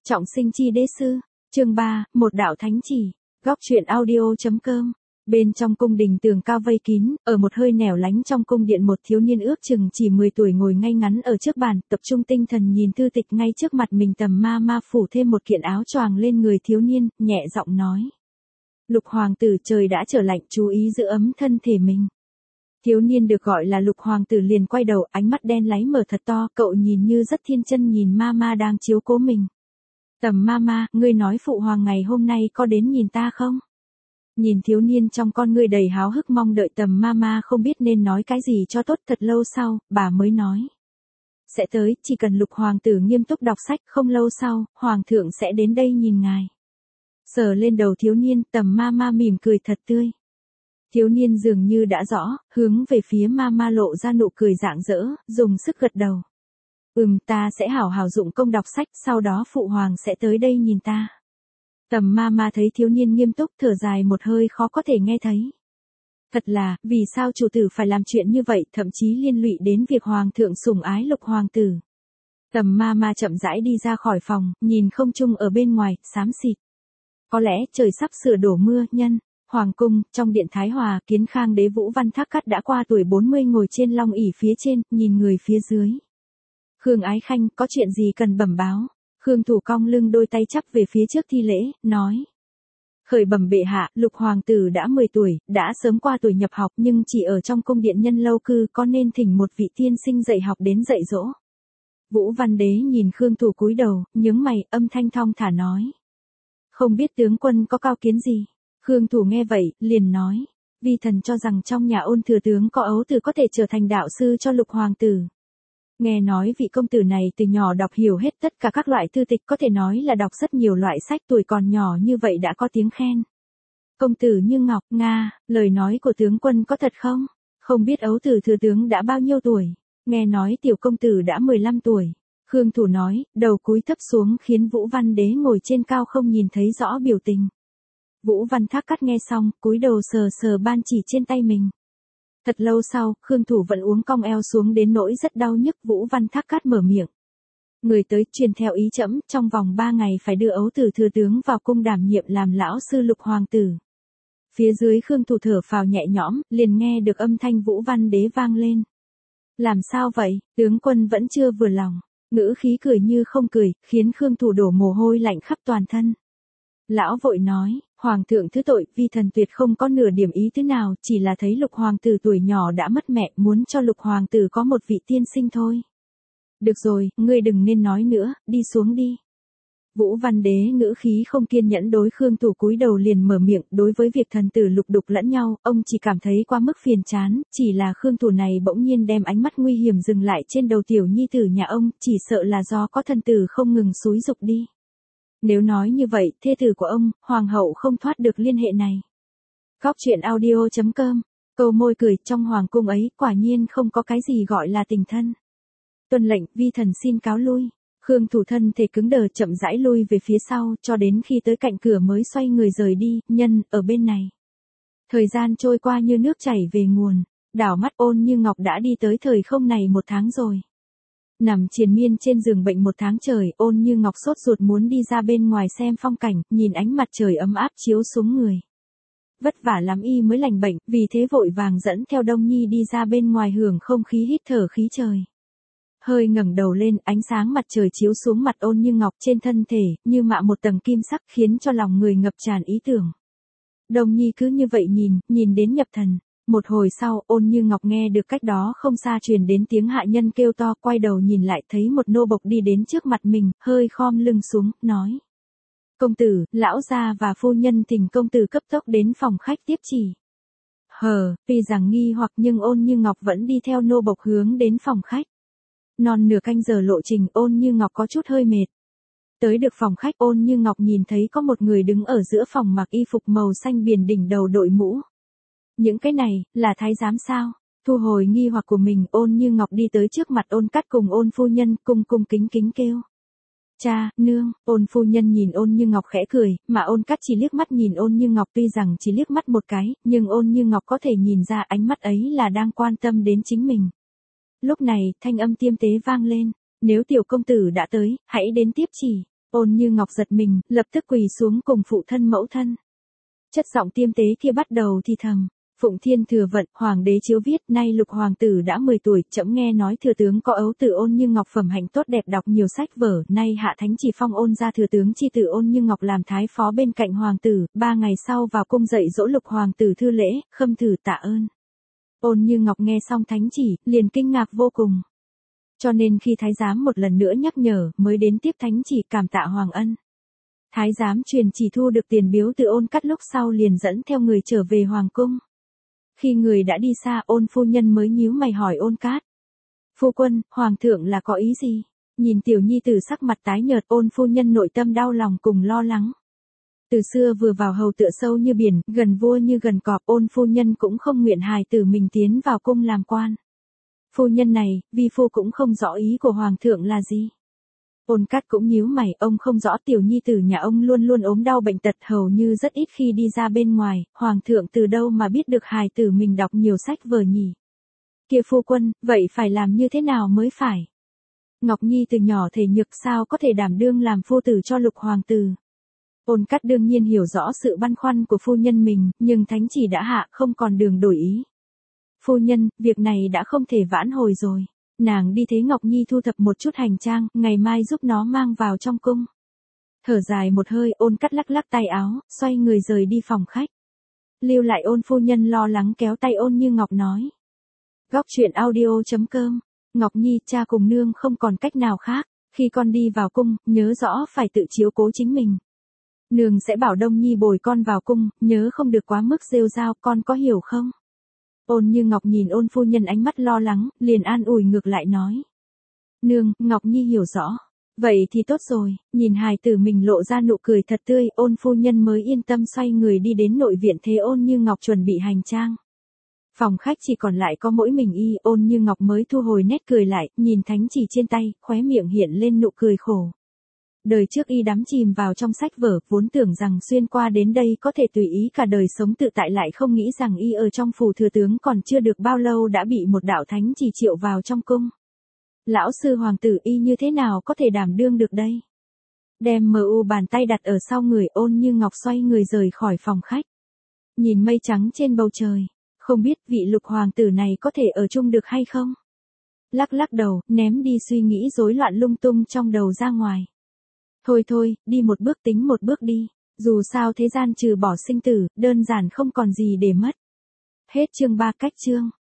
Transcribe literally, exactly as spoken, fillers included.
Trọng sinh chi đế sư, chương ba, một đạo thánh chỉ, góc truyện audio.com. Bên trong cung đình tường cao vây kín, ở một hơi nẻo lánh trong cung điện một thiếu niên ước chừng chỉ mười tuổi ngồi ngay ngắn ở trước bàn, tập trung tinh thần nhìn thư tịch ngay trước mặt mình. Tầm ma ma phủ thêm một kiện áo choàng lên người thiếu niên, nhẹ giọng nói. Lục hoàng tử, trời đã trở lạnh, chú ý giữ ấm thân thể mình. Thiếu niên được gọi là Lục hoàng tử liền quay đầu, ánh mắt đen láy mở thật to, cậu nhìn như rất thiên chân nhìn ma ma đang chiếu cố mình. Tầm ma ma, ngươi nói phụ hoàng ngày hôm nay có đến nhìn ta không? Nhìn thiếu niên trong con ngươi đầy háo hức mong đợi, tầm ma ma không biết nên nói cái gì cho tốt. Thật lâu sau, bà mới nói. Sẽ tới, chỉ cần Lục hoàng tử nghiêm túc đọc sách, không lâu sau, hoàng thượng sẽ đến đây nhìn ngài. Sờ lên đầu thiếu niên, tầm ma ma mỉm cười thật tươi. Thiếu niên dường như đã rõ, hướng về phía ma ma lộ ra nụ cười rạng rỡ, dùng sức gật đầu. Ừm, ta sẽ hảo hảo dụng công đọc sách, sau đó phụ hoàng sẽ tới đây nhìn ta. Tầm ma ma thấy thiếu niên nghiêm túc, thở dài một hơi khó có thể nghe thấy. Thật là, vì sao chủ tử phải làm chuyện như vậy, thậm chí liên lụy đến việc hoàng thượng sủng ái Lục hoàng tử. Tầm ma ma chậm rãi đi ra khỏi phòng, nhìn không trung ở bên ngoài, xám xịt. Có lẽ trời sắp sửa đổ mưa. Nhân Hoàng cung, trong điện Thái Hòa, Kiến Khang đế Vũ Văn Thác Cát đã qua tuổi bốn mươi ngồi trên long ỷ phía trên, nhìn người phía dưới. Khương Ái Khanh, có chuyện gì cần bẩm báo? Khương Thủ cong lưng đôi tay chắp về phía trước thi lễ, nói. Khởi bẩm bệ hạ, Lục hoàng tử đã mười tuổi, đã sớm qua tuổi nhập học nhưng chỉ ở trong cung điện nhân lâu cư, có nên thỉnh một vị tiên sinh dạy học đến dạy dỗ. Vũ Văn đế nhìn Khương Thủ cúi đầu, nhướng mày, âm thanh thong thả nói. Không biết tướng quân có cao kiến gì? Khương Thủ nghe vậy, liền nói. Vi thần cho rằng trong nhà Ôn thừa tướng có ấu tử có thể trở thành đạo sư cho Lục hoàng tử. Nghe nói vị công tử này từ nhỏ đọc hiểu hết tất cả các loại thư tịch, có thể nói là đọc rất nhiều loại sách, tuổi còn nhỏ như vậy đã có tiếng khen. Công tử như ngọc, Nga, lời nói của tướng quân có thật không? Không biết ấu tử thừa tướng đã bao nhiêu tuổi? Nghe nói tiểu công tử đã mười lăm tuổi. Khương Thủ nói, đầu cúi thấp xuống khiến Vũ Văn đế ngồi trên cao không nhìn thấy rõ biểu tình. Vũ Văn Thác Cát nghe xong, cúi đầu sờ sờ ban chỉ trên tay mình. Thật lâu sau, Khương Thủ vẫn uống cong eo xuống đến nỗi rất đau nhức. Vũ Văn Thác Cát mở miệng. Người tới truyền theo ý trẫm, trong vòng ba ngày phải đưa ấu tử thừa tướng vào cung đảm nhiệm làm lão sư Lục hoàng tử. Phía dưới Khương Thủ thở phào nhẹ nhõm, liền nghe được âm thanh Vũ Văn đế vang lên. Làm sao vậy, tướng quân vẫn chưa vừa lòng. Ngữ khí cười như không cười, khiến Khương Thủ đổ mồ hôi lạnh khắp toàn thân. Lão vội nói, hoàng thượng thứ tội, vi thần tuyệt không có nửa điểm ý thứ nào, chỉ là thấy Lục hoàng tử tuổi nhỏ đã mất mẹ, muốn cho Lục hoàng tử có một vị tiên sinh thôi. Được rồi, ngươi đừng nên nói nữa, đi xuống đi. Vũ Văn đế ngữ khí không kiên nhẫn đối Khương Thủ cúi đầu liền mở miệng. Đối với việc thần tử lục đục lẫn nhau, ông chỉ cảm thấy quá mức phiền chán, chỉ là Khương Thủ này bỗng nhiên đem ánh mắt nguy hiểm dừng lại trên đầu tiểu nhi tử nhà ông, chỉ sợ là do có thần tử không ngừng xúi dục đi. Nếu nói như vậy, thê tử của ông, hoàng hậu không thoát được liên hệ này. Góc truyện audio.com, câu môi cười, trong hoàng cung ấy, quả nhiên không có cái gì gọi là tình thân. Tuân lệnh, vi thần xin cáo lui. Khương Thủ thân thể cứng đờ chậm rãi lui về phía sau, cho đến khi tới cạnh cửa mới xoay người rời đi. Nhân, ở bên này. Thời gian trôi qua như nước chảy về nguồn, đảo mắt Ôn Như Ngọc đã đi tới thời không này một tháng rồi. Nằm triền miên trên giường bệnh một tháng trời, Ôn Như Ngọc sốt ruột muốn đi ra bên ngoài xem phong cảnh, nhìn ánh mặt trời ấm áp chiếu xuống người. Vất vả lắm y mới lành bệnh, vì thế vội vàng dẫn theo Đông Nhi đi ra bên ngoài hưởng không khí, hít thở khí trời. Hơi ngẩng đầu lên, ánh sáng mặt trời chiếu xuống mặt Ôn Như Ngọc trên thân thể, như mạ một tầng kim sắc, khiến cho lòng người ngập tràn ý tưởng. Đông Nhi cứ như vậy nhìn, nhìn đến nhập thần. Một hồi sau, Ôn Như Ngọc nghe được cách đó không xa truyền đến tiếng hạ nhân kêu to, quay đầu nhìn lại thấy một nô bộc đi đến trước mặt mình, hơi khom lưng xuống, nói. Công tử, lão gia và phu nhân thỉnh công tử cấp tốc đến phòng khách tiếp chỉ. Hờ, vì rằng nghi hoặc nhưng Ôn Như Ngọc vẫn đi theo nô bộc hướng đến phòng khách. Non nửa canh giờ lộ trình, Ôn Như Ngọc có chút hơi mệt. Tới được phòng khách, Ôn Như Ngọc nhìn thấy có một người đứng ở giữa phòng mặc y phục màu xanh biển, đỉnh đầu đội mũ. Những cái này, là thái giám sao? Thu hồi nghi hoặc của mình, Ôn Như Ngọc đi tới trước mặt Ôn Cát cùng Ôn phu nhân, cung cung kính kính kêu. Cha, nương. Ôn phu nhân nhìn Ôn Như Ngọc khẽ cười, mà Ôn Cát chỉ liếc mắt nhìn Ôn Như Ngọc, tuy rằng chỉ liếc mắt một cái, nhưng Ôn Như Ngọc có thể nhìn ra ánh mắt ấy là đang quan tâm đến chính mình. Lúc này, thanh âm tiêm tế vang lên, nếu tiểu công tử đã tới, hãy đến tiếp chỉ. Ôn Như Ngọc giật mình, lập tức quỳ xuống cùng phụ thân mẫu thân. Chất giọng tiêm tế kia bắt đầu thì thầm. Phụng Thiên Thừa Vận, Hoàng đế chiếu viết, nay Lục Hoàng tử đã mười tuổi, trẫm nghe nói thừa tướng có ấu tử Ôn Như Ngọc phẩm hạnh tốt đẹp đọc nhiều sách vở, nay hạ thánh chỉ phong ôn ra thừa tướng chi tử Ôn Như Ngọc làm thái phó bên cạnh Hoàng tử, ba ngày sau vào cung dạy dỗ Lục Hoàng tử thư lễ, khâm thử tạ ơn. Ôn Như Ngọc nghe xong thánh chỉ, liền kinh ngạc vô cùng. Cho nên khi thái giám một lần nữa nhắc nhở, mới đến tiếp thánh chỉ cảm tạ Hoàng ân. Thái giám truyền chỉ thu được tiền biếu từ Ôn Cắt lúc sau liền dẫn theo người trở về Hoàng cung. Khi người đã đi xa, Ôn phu nhân mới nhíu mày hỏi Ôn Cát. Phu quân, Hoàng thượng là có ý gì? Nhìn tiểu nhi tử sắc mặt tái nhợt, Ôn phu nhân nội tâm đau lòng cùng lo lắng. Từ xưa vừa vào hầu tựa sâu như biển, gần vua như gần cọp, Ôn phu nhân cũng không nguyện hài tử mình tiến vào cung làm quan. Phu nhân này, vi phu cũng không rõ ý của Hoàng thượng là gì. Ôn Cát cũng nhíu mày, ông không rõ tiểu nhi tử nhà ông luôn luôn ốm đau bệnh tật, hầu như rất ít khi đi ra bên ngoài, Hoàng thượng từ đâu mà biết được hài tử mình đọc nhiều sách vở nhỉ? Kia phu quân, vậy phải làm như thế nào mới phải? Ngọc Nhi từ nhỏ thể nhược sao có thể đảm đương làm phu tử cho Lục Hoàng tử? Ôn Cát đương nhiên hiểu rõ sự băn khoăn của phu nhân mình, nhưng thánh chỉ đã hạ, không còn đường đổi ý. Phu nhân, việc này đã không thể vãn hồi rồi. Nàng đi thế Ngọc Nhi thu thập một chút hành trang, ngày mai giúp nó mang vào trong cung. Thở dài một hơi, Ôn Cát lắc lắc tay áo, xoay người rời đi phòng khách. Lưu lại Ôn phu nhân lo lắng kéo tay Ôn Như Ngọc nói. Góc truyện audio chấm com. Ngọc Nhi, cha cùng nương không còn cách nào khác, khi con đi vào cung, nhớ rõ phải tự chiếu cố chính mình. Nương sẽ bảo Đông Nhi bồi con vào cung, nhớ không được quá mức rêu rao, con có hiểu không? Ôn Như Ngọc nhìn Ôn phu nhân ánh mắt lo lắng, liền an ủi ngược lại nói. Nương, Ngọc Nhi hiểu rõ. Vậy thì tốt rồi, nhìn hài tử mình lộ ra nụ cười thật tươi, Ôn phu nhân mới yên tâm xoay người đi đến nội viện thế Ôn Như Ngọc chuẩn bị hành trang. Phòng khách chỉ còn lại có mỗi mình y, Ôn Như Ngọc mới thu hồi nét cười lại, nhìn thánh chỉ trên tay, khóe miệng hiện lên nụ cười khổ. Đời trước y đắm chìm vào trong sách vở, vốn tưởng rằng xuyên qua đến đây có thể tùy ý cả đời sống tự tại, lại không nghĩ rằng y ở trong phủ thừa tướng còn chưa được bao lâu đã bị một đạo thánh chỉ triệu vào trong cung. Lão sư hoàng tử y như thế nào có thể đảm đương được đây? Đem mờ u bàn tay đặt ở sau người, Ôn Như Ngọc xoay người rời khỏi phòng khách. Nhìn mây trắng trên bầu trời, không biết vị Lục hoàng tử này có thể ở chung được hay không? Lắc lắc đầu, ném đi suy nghĩ rối loạn lung tung trong đầu ra ngoài. Thôi thôi, đi một bước tính một bước đi, dù sao thế gian trừ bỏ sinh tử, đơn giản không còn gì để mất. Hết chương ba cách chương.